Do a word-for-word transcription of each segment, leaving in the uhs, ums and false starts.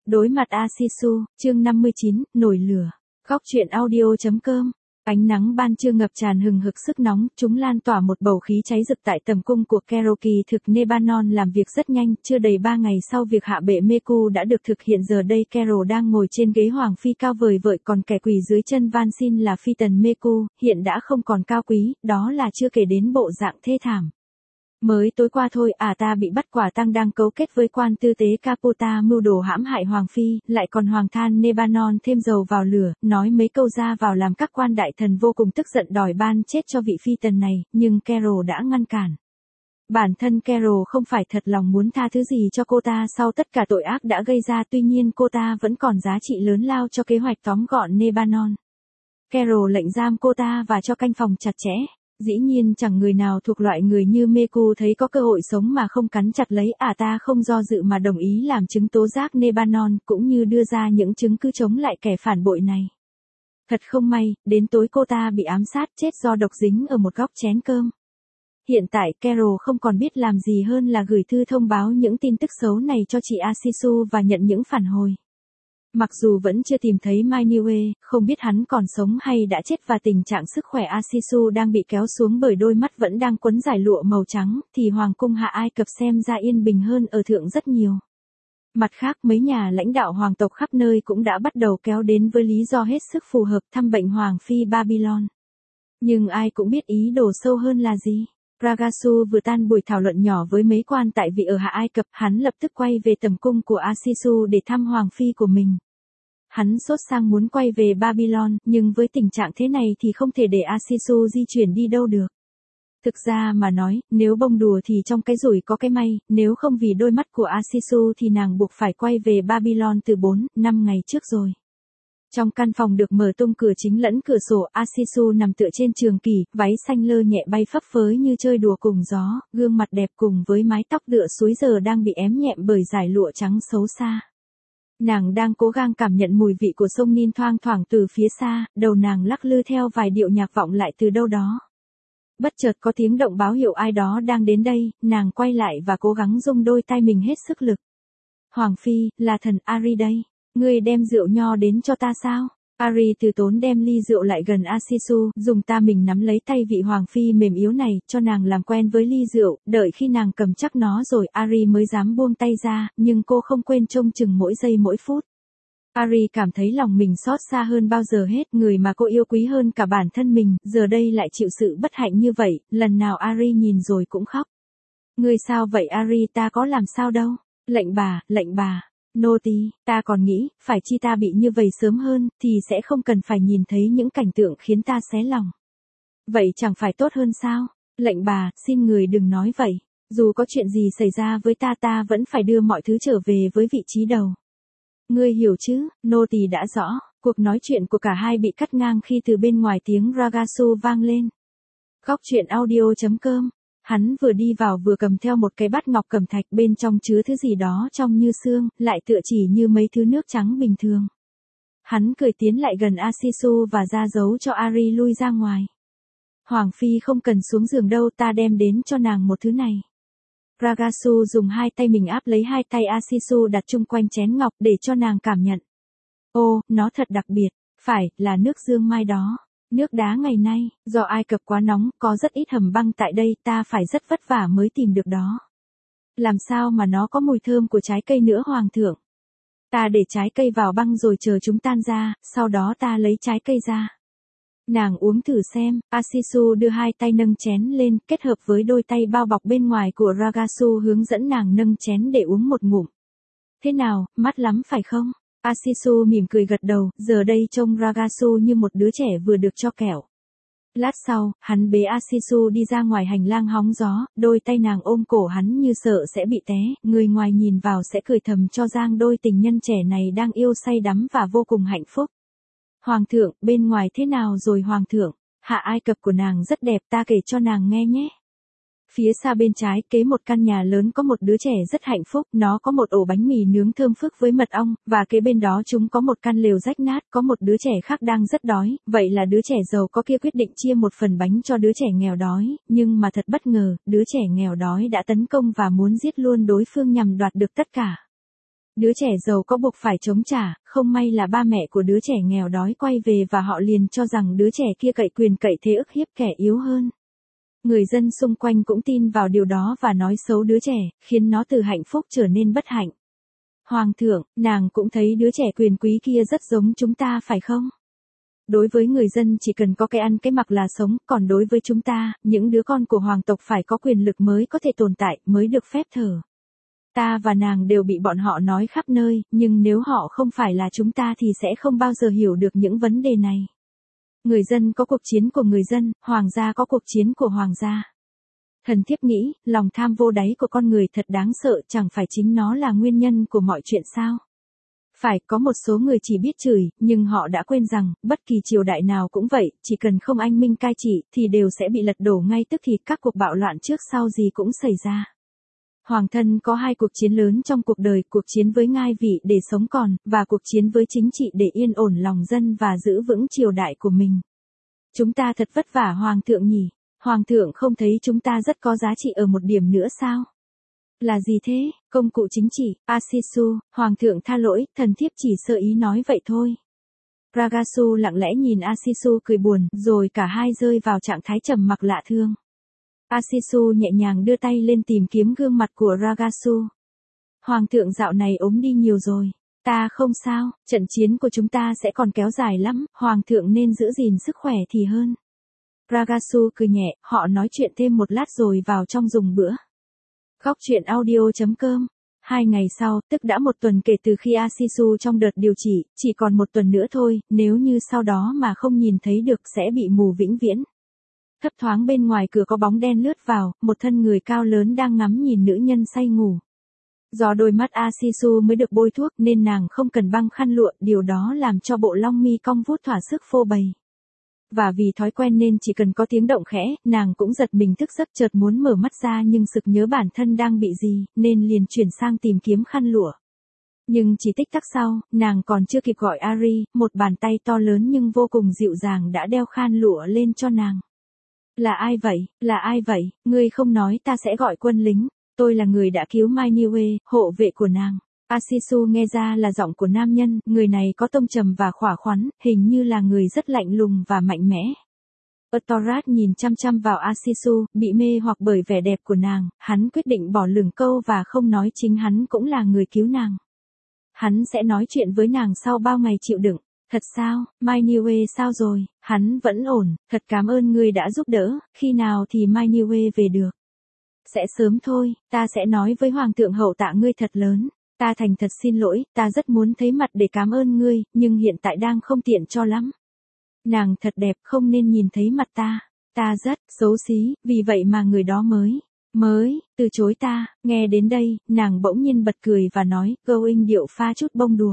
Đối mặt Asisu, chương năm mươi chín, nổi lửa. Góc truyện audio chấm com. Ánh nắng ban trưa ngập tràn hừng hực sức nóng, chúng lan tỏa một bầu khí cháy rực tại tầm cung của Carol. Kỳ thực Lebanon làm việc rất nhanh, chưa đầy ba ngày sau việc hạ bệ Meku đã được thực hiện. Giờ đây Carol đang ngồi trên ghế hoàng phi cao vời vợi, còn kẻ quỳ dưới chân van xin là phi tần Meku, hiện đã không còn cao quý, đó là chưa kể đến bộ dạng thê thảm. Mới tối qua thôi, à ta bị bắt quả tang đang cấu kết với quan tư tế Capota mưu đồ hãm hại Hoàng Phi, lại còn Hoàng than Lebanon thêm dầu vào lửa, nói mấy câu ra vào làm các quan đại thần vô cùng tức giận đòi ban chết cho vị phi tần này, nhưng Carol đã ngăn cản. Bản thân Carol không phải thật lòng muốn tha thứ gì cho cô ta sau tất cả tội ác đã gây ra, tuy nhiên cô ta vẫn còn giá trị lớn lao cho kế hoạch tóm gọn Lebanon. Carol lệnh giam cô ta và cho canh phòng chặt chẽ. Dĩ nhiên chẳng người nào thuộc loại người như Meku thấy có cơ hội sống mà không cắn chặt lấy, à ta không do dự mà đồng ý làm chứng tố giác Lebanon, cũng như đưa ra những chứng cứ chống lại kẻ phản bội này. Thật không may, đến tối cô ta bị ám sát chết do độc dính ở một góc chén cơm. Hiện tại Carol không còn biết làm gì hơn là gửi thư thông báo những tin tức xấu này cho chị Asisu và nhận những phản hồi. Mặc dù vẫn chưa tìm thấy Mai Niue, không biết hắn còn sống hay đã chết và tình trạng sức khỏe Asisu đang bị kéo xuống bởi đôi mắt vẫn đang quấn dải lụa màu trắng, thì Hoàng cung Hạ Ai Cập xem ra yên bình hơn ở thượng rất nhiều. Mặt khác, mấy nhà lãnh đạo hoàng tộc khắp nơi cũng đã bắt đầu kéo đến với lý do hết sức phù hợp thăm bệnh Hoàng Phi Babylon. Nhưng ai cũng biết ý đồ sâu hơn là gì. Ragasu vừa tan buổi thảo luận nhỏ với mấy quan tại vị ở Hạ Ai Cập, hắn lập tức quay về tầm cung của Asisu để thăm Hoàng Phi của mình. Hắn sốt sang muốn quay về Babylon, nhưng với tình trạng thế này thì không thể để Asisu di chuyển đi đâu được. Thực ra mà nói, nếu bông đùa thì trong cái rủi có cái may, nếu không vì đôi mắt của Asisu thì nàng buộc phải quay về Babylon từ bốn, năm ngày trước rồi. Trong căn phòng được mở tung cửa chính lẫn cửa sổ, Asisu nằm tựa trên trường kỷ, váy xanh lơ nhẹ bay phấp phới như chơi đùa cùng gió, gương mặt đẹp cùng với mái tóc tựa suối giờ đang bị ém nhẹm bởi dải lụa trắng xấu xa. Nàng đang cố gắng cảm nhận mùi vị của sông Nin thoang thoảng từ phía xa, đầu nàng lắc lư theo vài điệu nhạc vọng lại từ đâu đó. Bất chợt có tiếng động báo hiệu ai đó đang đến đây, nàng quay lại và cố gắng dùng đôi tay mình hết sức lực. Hoàng Phi, là thần Ari đây. Ngươi đem rượu nho đến cho ta sao? Ari từ tốn đem ly rượu lại gần Asisu, dùng ta mình nắm lấy tay vị Hoàng Phi mềm yếu này, cho nàng làm quen với ly rượu, đợi khi nàng cầm chắc nó rồi Ari mới dám buông tay ra, nhưng cô không quên trông chừng mỗi giây mỗi phút. Ari cảm thấy lòng mình xót xa hơn bao giờ hết, người mà cô yêu quý hơn cả bản thân mình, giờ đây lại chịu sự bất hạnh như vậy, lần nào Ari nhìn rồi cũng khóc. Ngươi sao vậy Ari, ta có làm sao đâu? Lệnh bà, lệnh bà. Nô tỳ, ta còn nghĩ, phải chi ta bị như vậy sớm hơn, thì sẽ không cần phải nhìn thấy những cảnh tượng khiến ta xé lòng. Vậy chẳng phải tốt hơn sao? Lệnh bà, xin người đừng nói vậy. Dù có chuyện gì xảy ra với ta ta vẫn phải đưa mọi thứ trở về với vị trí đầu. Ngươi hiểu chứ, nô tỳ đã rõ. Cuộc nói chuyện của cả hai bị cắt ngang khi từ bên ngoài tiếng Ragasu vang lên. Góc truyện audio chấm com. Hắn vừa đi vào vừa cầm theo một cái bát ngọc cẩm thạch, bên trong chứa thứ gì đó trông như xương, lại tựa chỉ như mấy thứ nước trắng bình thường. Hắn cười tiến lại gần Asisu và ra dấu cho Ari lui ra ngoài. Hoàng Phi không cần xuống giường đâu, ta đem đến cho nàng một thứ này. Ragasu dùng hai tay mình áp lấy hai tay Asisu đặt chung quanh chén ngọc để cho nàng cảm nhận. Ô, nó thật đặc biệt, phải, là nước dương mai đó. Nước đá ngày nay, do Ai Cập quá nóng, có rất ít hầm băng tại đây, ta phải rất vất vả mới tìm được đó. Làm sao mà nó có mùi thơm của trái cây nữa hoàng thượng? Ta để trái cây vào băng rồi chờ chúng tan ra, sau đó ta lấy trái cây ra. Nàng uống thử xem, Asisu đưa hai tay nâng chén lên, kết hợp với đôi tay bao bọc bên ngoài của Ragasu hướng dẫn nàng nâng chén để uống một ngụm. Thế nào, mát lắm phải không? Asisu mỉm cười gật đầu, giờ đây trông Ragasu như một đứa trẻ vừa được cho kẹo. Lát sau, hắn bế Asisu đi ra ngoài hành lang hóng gió, đôi tay nàng ôm cổ hắn như sợ sẽ bị té, người ngoài nhìn vào sẽ cười thầm cho rằng đôi tình nhân trẻ này đang yêu say đắm và vô cùng hạnh phúc. Hoàng thượng, bên ngoài thế nào rồi hoàng thượng? Hạ Ai Cập của nàng rất đẹp, ta kể cho nàng nghe nhé. Phía xa bên trái kế một căn nhà lớn có một đứa trẻ rất hạnh phúc, nó có một ổ bánh mì nướng thơm phức với mật ong, và kế bên đó chúng có một căn lều rách nát, có một đứa trẻ khác đang rất đói, vậy là đứa trẻ giàu có kia quyết định chia một phần bánh cho đứa trẻ nghèo đói, nhưng mà thật bất ngờ, đứa trẻ nghèo đói đã tấn công và muốn giết luôn đối phương nhằm đoạt được tất cả. Đứa trẻ giàu có buộc phải chống trả, không may là ba mẹ của đứa trẻ nghèo đói quay về và họ liền cho rằng đứa trẻ kia cậy quyền cậy thế ức hiếp kẻ yếu hơn. Người dân xung quanh cũng tin vào điều đó và nói xấu đứa trẻ, khiến nó từ hạnh phúc trở nên bất hạnh. Hoàng thượng, nàng cũng thấy đứa trẻ quyền quý kia rất giống chúng ta phải không? Đối với người dân chỉ cần có cái ăn cái mặc là sống, còn đối với chúng ta, những đứa con của hoàng tộc phải có quyền lực mới có thể tồn tại, mới được phép thở. Ta và nàng đều bị bọn họ nói khắp nơi, nhưng nếu họ không phải là chúng ta thì sẽ không bao giờ hiểu được những vấn đề này. Người dân có cuộc chiến của người dân, hoàng gia có cuộc chiến của hoàng gia. Thần thiếp nghĩ, lòng tham vô đáy của con người thật đáng sợ, chẳng phải chính nó là nguyên nhân của mọi chuyện sao? Phải, có một số người chỉ biết chửi, nhưng họ đã quên rằng, bất kỳ triều đại nào cũng vậy, chỉ cần không anh minh cai trị, thì đều sẽ bị lật đổ ngay tức thì, các cuộc bạo loạn trước sau gì cũng xảy ra. Hoàng thân có hai cuộc chiến lớn trong cuộc đời, cuộc chiến với ngai vị để sống còn, và cuộc chiến với chính trị để yên ổn lòng dân và giữ vững triều đại của mình. Chúng ta thật vất vả hoàng thượng nhỉ, hoàng thượng không thấy chúng ta rất có giá trị ở một điểm nữa sao? Là gì thế, công cụ chính trị, Asisu, hoàng thượng tha lỗi, thần thiếp chỉ sơ ý nói vậy thôi. Ragasu lặng lẽ nhìn Asisu cười buồn, rồi cả hai rơi vào trạng thái trầm mặc lạ thương. Asisu nhẹ nhàng đưa tay lên tìm kiếm gương mặt của Ragasu. Hoàng thượng dạo này ốm đi nhiều rồi. Ta không sao, trận chiến của chúng ta sẽ còn kéo dài lắm, hoàng thượng nên giữ gìn sức khỏe thì hơn. Ragasu cười nhẹ, họ nói chuyện thêm một lát rồi vào trong dùng bữa. Góc truyện audio chấm com. Hai ngày sau, tức đã một tuần kể từ khi Asisu trong đợt điều trị, chỉ còn một tuần nữa thôi, nếu như sau đó mà không nhìn thấy được sẽ bị mù vĩnh viễn. Thấp thoáng bên ngoài cửa có bóng đen lướt vào, một thân người cao lớn đang ngắm nhìn nữ nhân say ngủ. Do đôi mắt Asisu mới được bôi thuốc nên nàng không cần băng khăn lụa, điều đó làm cho bộ lông mi cong vút thỏa sức phô bày. Và vì thói quen nên chỉ cần có tiếng động khẽ, nàng cũng giật mình thức giấc chợt muốn mở mắt ra nhưng sực nhớ bản thân đang bị gì, nên liền chuyển sang tìm kiếm khăn lụa. Nhưng chỉ tích tắc sau, nàng còn chưa kịp gọi Ari, một bàn tay to lớn nhưng vô cùng dịu dàng đã đeo khăn lụa lên cho nàng. Là ai vậy, là ai vậy, ngươi không nói ta sẽ gọi quân lính, tôi là người đã cứu Mai Niue, hộ vệ của nàng. Asisu nghe ra là giọng của nam nhân, người này có tông trầm và khỏa khoắn, hình như là người rất lạnh lùng và mạnh mẽ. Utorat nhìn chăm chăm vào Asisu, bị mê hoặc bởi vẻ đẹp của nàng, hắn quyết định bỏ lửng câu và không nói chính hắn cũng là người cứu nàng. Hắn sẽ nói chuyện với nàng sau bao ngày chịu đựng. Thật sao, Mai Niue sao rồi, hắn vẫn ổn, thật cảm ơn ngươi đã giúp đỡ, khi nào thì Mai Niue về được. Sẽ sớm thôi, ta sẽ nói với Hoàng thượng hậu tạ ngươi thật lớn. Ta thành thật xin lỗi, ta rất muốn thấy mặt để cảm ơn ngươi, nhưng hiện tại đang không tiện cho lắm. Nàng thật đẹp, không nên nhìn thấy mặt ta. Ta rất xấu xí, vì vậy mà người đó mới, mới, từ chối ta. Nghe đến đây, nàng bỗng nhiên bật cười và nói, going điệu pha chút bông đùa.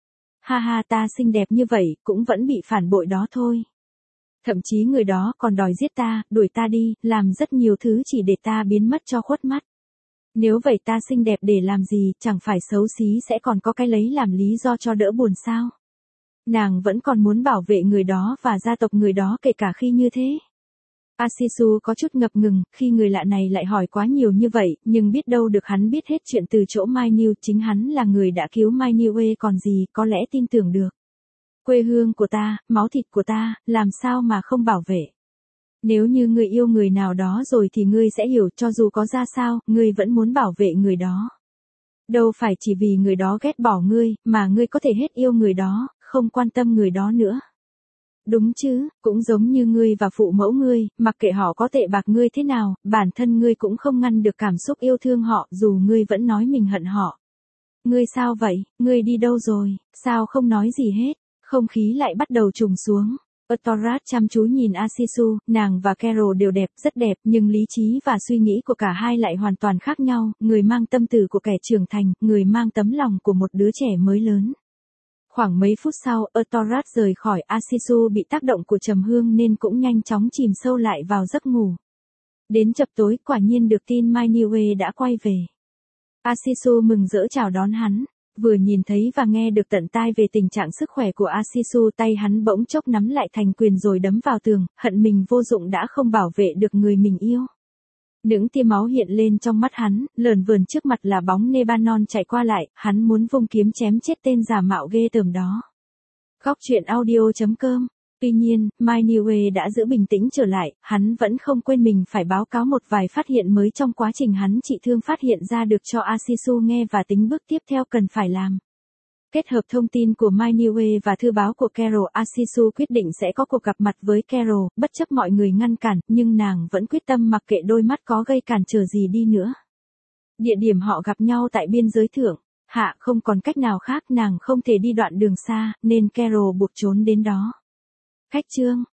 Ha ha, ta xinh đẹp như vậy, cũng vẫn bị phản bội đó thôi. Thậm chí người đó còn đòi giết ta, đuổi ta đi, làm rất nhiều thứ chỉ để ta biến mất cho khuất mắt. Nếu vậy ta xinh đẹp để làm gì, chẳng phải xấu xí sẽ còn có cái lấy làm lý do cho đỡ buồn sao? Nàng vẫn còn muốn bảo vệ người đó và gia tộc người đó kể cả khi như thế. Asisu có chút ngập ngừng, khi người lạ này lại hỏi quá nhiều như vậy, nhưng biết đâu được hắn biết hết chuyện từ chỗ Mai Niu, chính hắn là người đã cứu Mai Niue còn gì, có lẽ tin tưởng được. Quê hương của ta, máu thịt của ta, làm sao mà không bảo vệ. Nếu như ngươi yêu người nào đó rồi thì ngươi sẽ hiểu, cho dù có ra sao, ngươi vẫn muốn bảo vệ người đó. Đâu phải chỉ vì người đó ghét bỏ ngươi, mà ngươi có thể hết yêu người đó, không quan tâm người đó nữa. Đúng chứ, cũng giống như ngươi và phụ mẫu ngươi, mặc kệ họ có tệ bạc ngươi thế nào, bản thân ngươi cũng không ngăn được cảm xúc yêu thương họ, dù ngươi vẫn nói mình hận họ. Ngươi sao vậy, ngươi đi đâu rồi, sao không nói gì hết, không khí lại bắt đầu trùng xuống. Utorat chăm chú nhìn Asisu, nàng và Carol đều đẹp, rất đẹp, nhưng lý trí và suy nghĩ của cả hai lại hoàn toàn khác nhau, người mang tâm tư của kẻ trưởng thành, người mang tấm lòng của một đứa trẻ mới lớn. Khoảng mấy phút sau, Utorat rời khỏi, Asisu bị tác động của trầm hương nên cũng nhanh chóng chìm sâu lại vào giấc ngủ. Đến chập tối, quả nhiên được tin Mai Niue đã quay về. Asisu mừng rỡ chào đón hắn. Vừa nhìn thấy và nghe được tận tai về tình trạng sức khỏe của Asisu, tay hắn bỗng chốc nắm lại thành quyền rồi đấm vào tường, hận mình vô dụng đã không bảo vệ được người mình yêu. Những tia máu hiện lên trong mắt hắn, lờn vờn trước mặt là bóng Nebanon chạy qua lại, hắn muốn vung kiếm chém chết tên giả mạo ghê tởm đó. Góc truyện audio chấm com. Tuy nhiên, Mai Niue đã giữ bình tĩnh trở lại, hắn vẫn không quên mình phải báo cáo một vài phát hiện mới trong quá trình hắn trị thương phát hiện ra được cho Asisu nghe và tính bước tiếp theo cần phải làm. Kết hợp thông tin của Mai Niue và thư báo của Carol, Asisu quyết định sẽ có cuộc gặp mặt với Carol, bất chấp mọi người ngăn cản, nhưng nàng vẫn quyết tâm mặc kệ đôi mắt có gây cản trở gì đi nữa. Địa điểm họ gặp nhau tại biên giới thượng. Hạ không còn cách nào khác, nàng không thể đi đoạn đường xa, nên Carol buộc trốn đến đó. Khách chương